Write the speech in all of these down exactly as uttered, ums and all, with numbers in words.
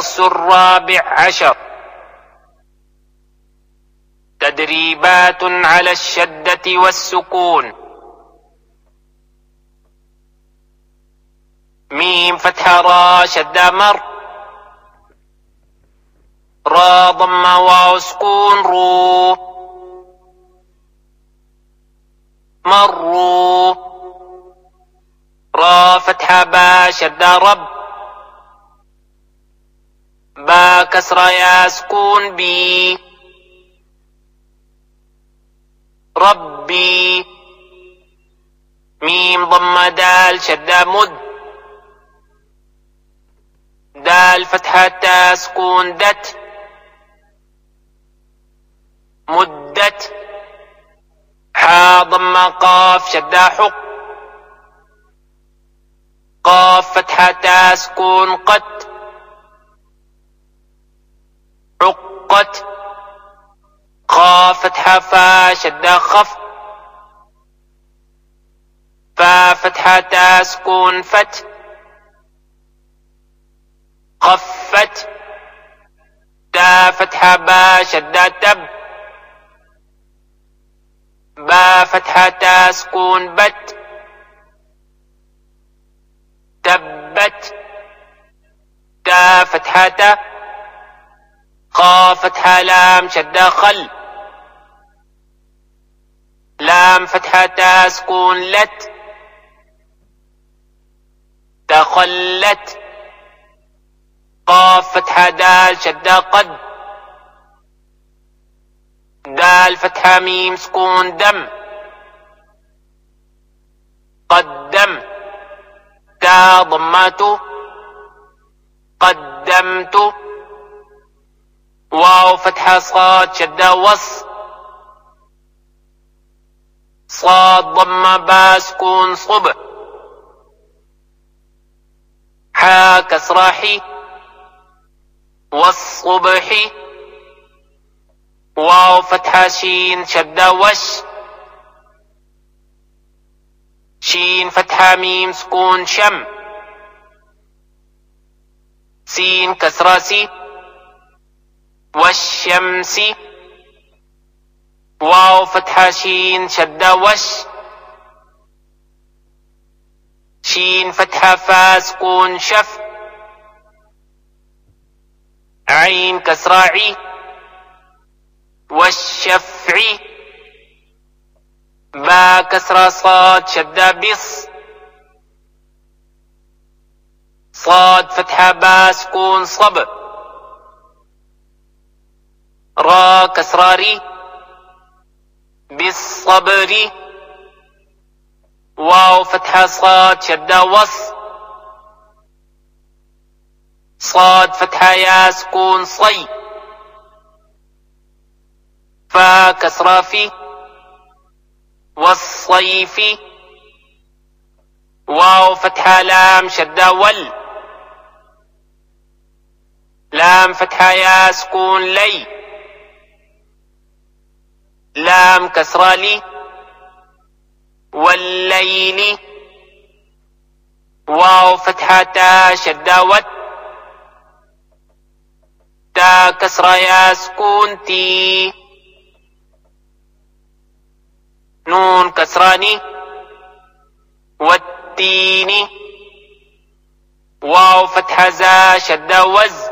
الدرس الرابع عشر. تدريبات على الشدة والسكون. ميم فتحة را شدة مر. را ضمة واو سكون رو. مروا. را فتحة با شدة رب. با كسرة يا سكون بي. ربي. ميم ضمة دال شدة مد. دال فتحة تا سكون دت. مدت. حا ضمة قاف شدة حق. قاف فتحة تا سكون قت. عقت. قاف فتحة فا شدة خف. فا فتحة تا سكون فت. خفت. تا فتحة با شدة تب. با فتحة تا سكون بت. تبت. تا فتحة تا. قاف فتحة لام شدة خل. لام فتحة تا سكون لت. تخلت. قاف فتحة دال شدة قد. دال فتحة ميم سكون دم. قدم. تا ضمات. قدمت. واو فتحة صاد شدة وص. صاد ضمة با سكون صب. حا كسرة حي. والصبح. واو فتحة شين شدة وش. شين فتحة ميم سكون شم. سين كسرة سي. والشمس. واو فتحة شين شدة وش. شين فتحة فا سكون شف. عين كسرة عي. والشفع. با كسرة صاد شدة بص. صاد فتحة با سكون صب. را كسرة ري. بالصبر. واو فتحة صاد شدة وص. صاد فتحة يا سكون صي. فا كسرة في. والصيف. واو فتحة لام شدة ول. لام فتحة يا سكون لي. لام كسرة لي. والليل. واو فتحة تا شدة وت. تا كسرة يا سكون تي. نون كسراني. والتين. واو فتحة زا شدة وز.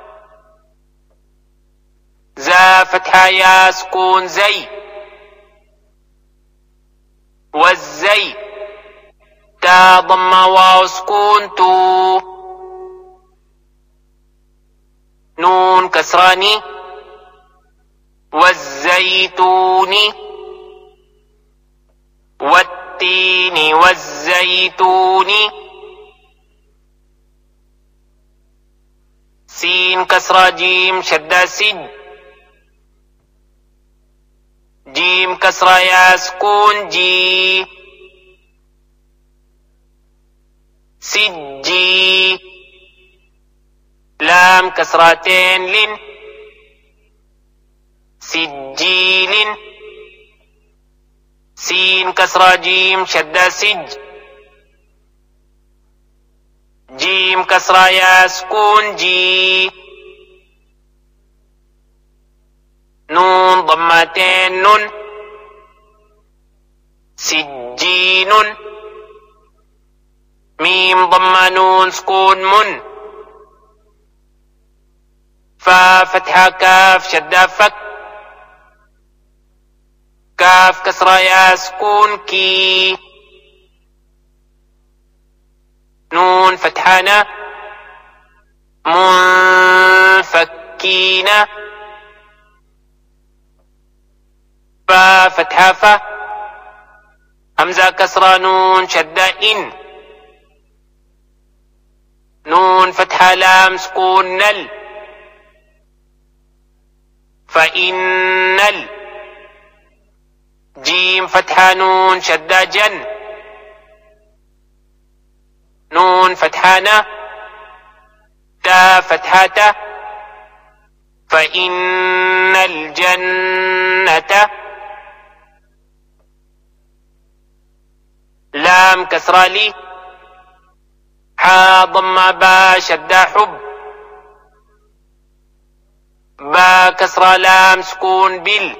زا فتحة يا سكون زي. والزي. تا ضمة واو سكون تو. نون كسراني. والزيتون. والتين والزيتون. سين كسرة جيم شدة سج. جيم كسرة يا سكون جي. سجي. لام كسرتين لن. سجيل. سين كسرة جيم شدة سج. جيم كسرة يا سكون جي. سين ضمتين نون سجين ميم ضم نون سكون من فا فتحة كاف شدة فك كاف كسرة يا سكون كي نون فتحنا منفكين فا فتحة فا همزة كسرة نون شدة إن نون فتحة لام سكون نل فإن ال جيم فتحة نون شدة جن نون فتحة تا فتحة تا فإن الجنة لام كسرة لي حا ضم با شد حب با كسرة لام سكون بال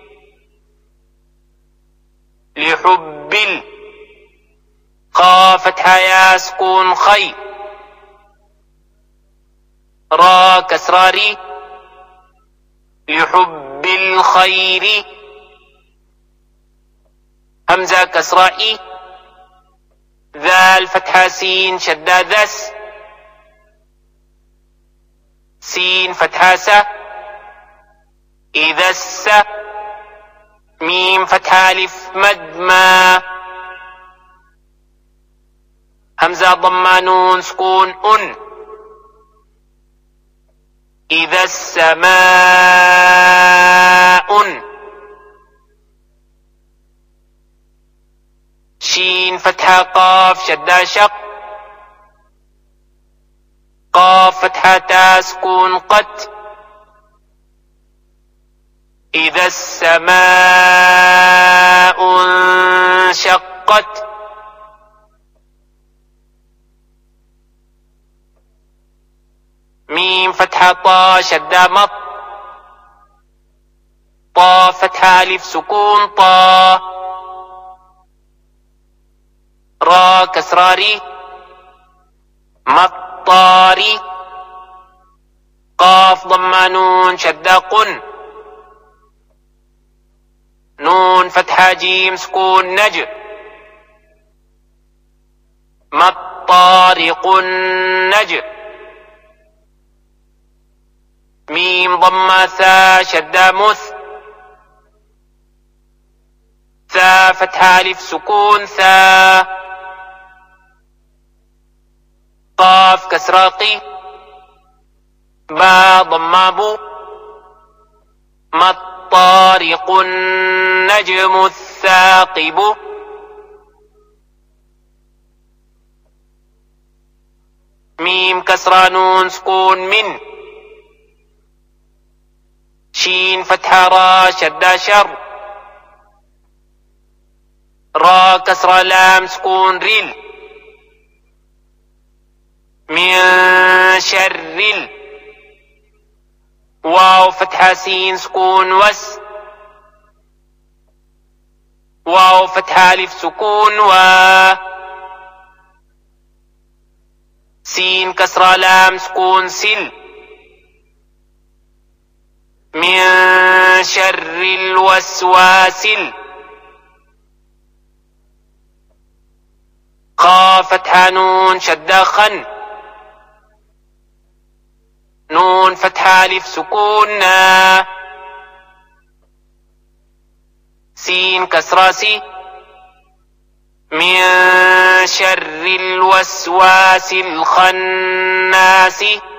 لحب ال خا فتحة يا سكون خي را كسرة ري لحب الخير همزة كسرة إي ذال فتحة سين شدة ذس سين فتحة س إذا الس ميم فتحة ألف مد ما همزة ضم نون سكون أن إذا السماء شين فتحة قاف شدة شق قاف فتحة تا سكون قت إذا السماء انشقت ميم فتحة طا شدة مط طا فتحة ألف سكون طا را كسراري مطاري قاف ضم نون شد قن نون فتحة جيم سكون نج مطارق النج ميم ضم ثا شد مث ثا فتحة ألف سكون ثا قاف كسراقي با ضمابو مطارق النجم الثاقب ميم كسرى نون سكون من شين فتحة را شد شر را كسرى لام سكون ريل من شر ال واو فتحة سين سكون وس واو فتحة ألف سكون و سين كسرى لام سكون سل من شر الوسواس خا فتحة نون شد خن نون فتحة ألف سكون نا سين كسرة سي من شر الوسواس الخناس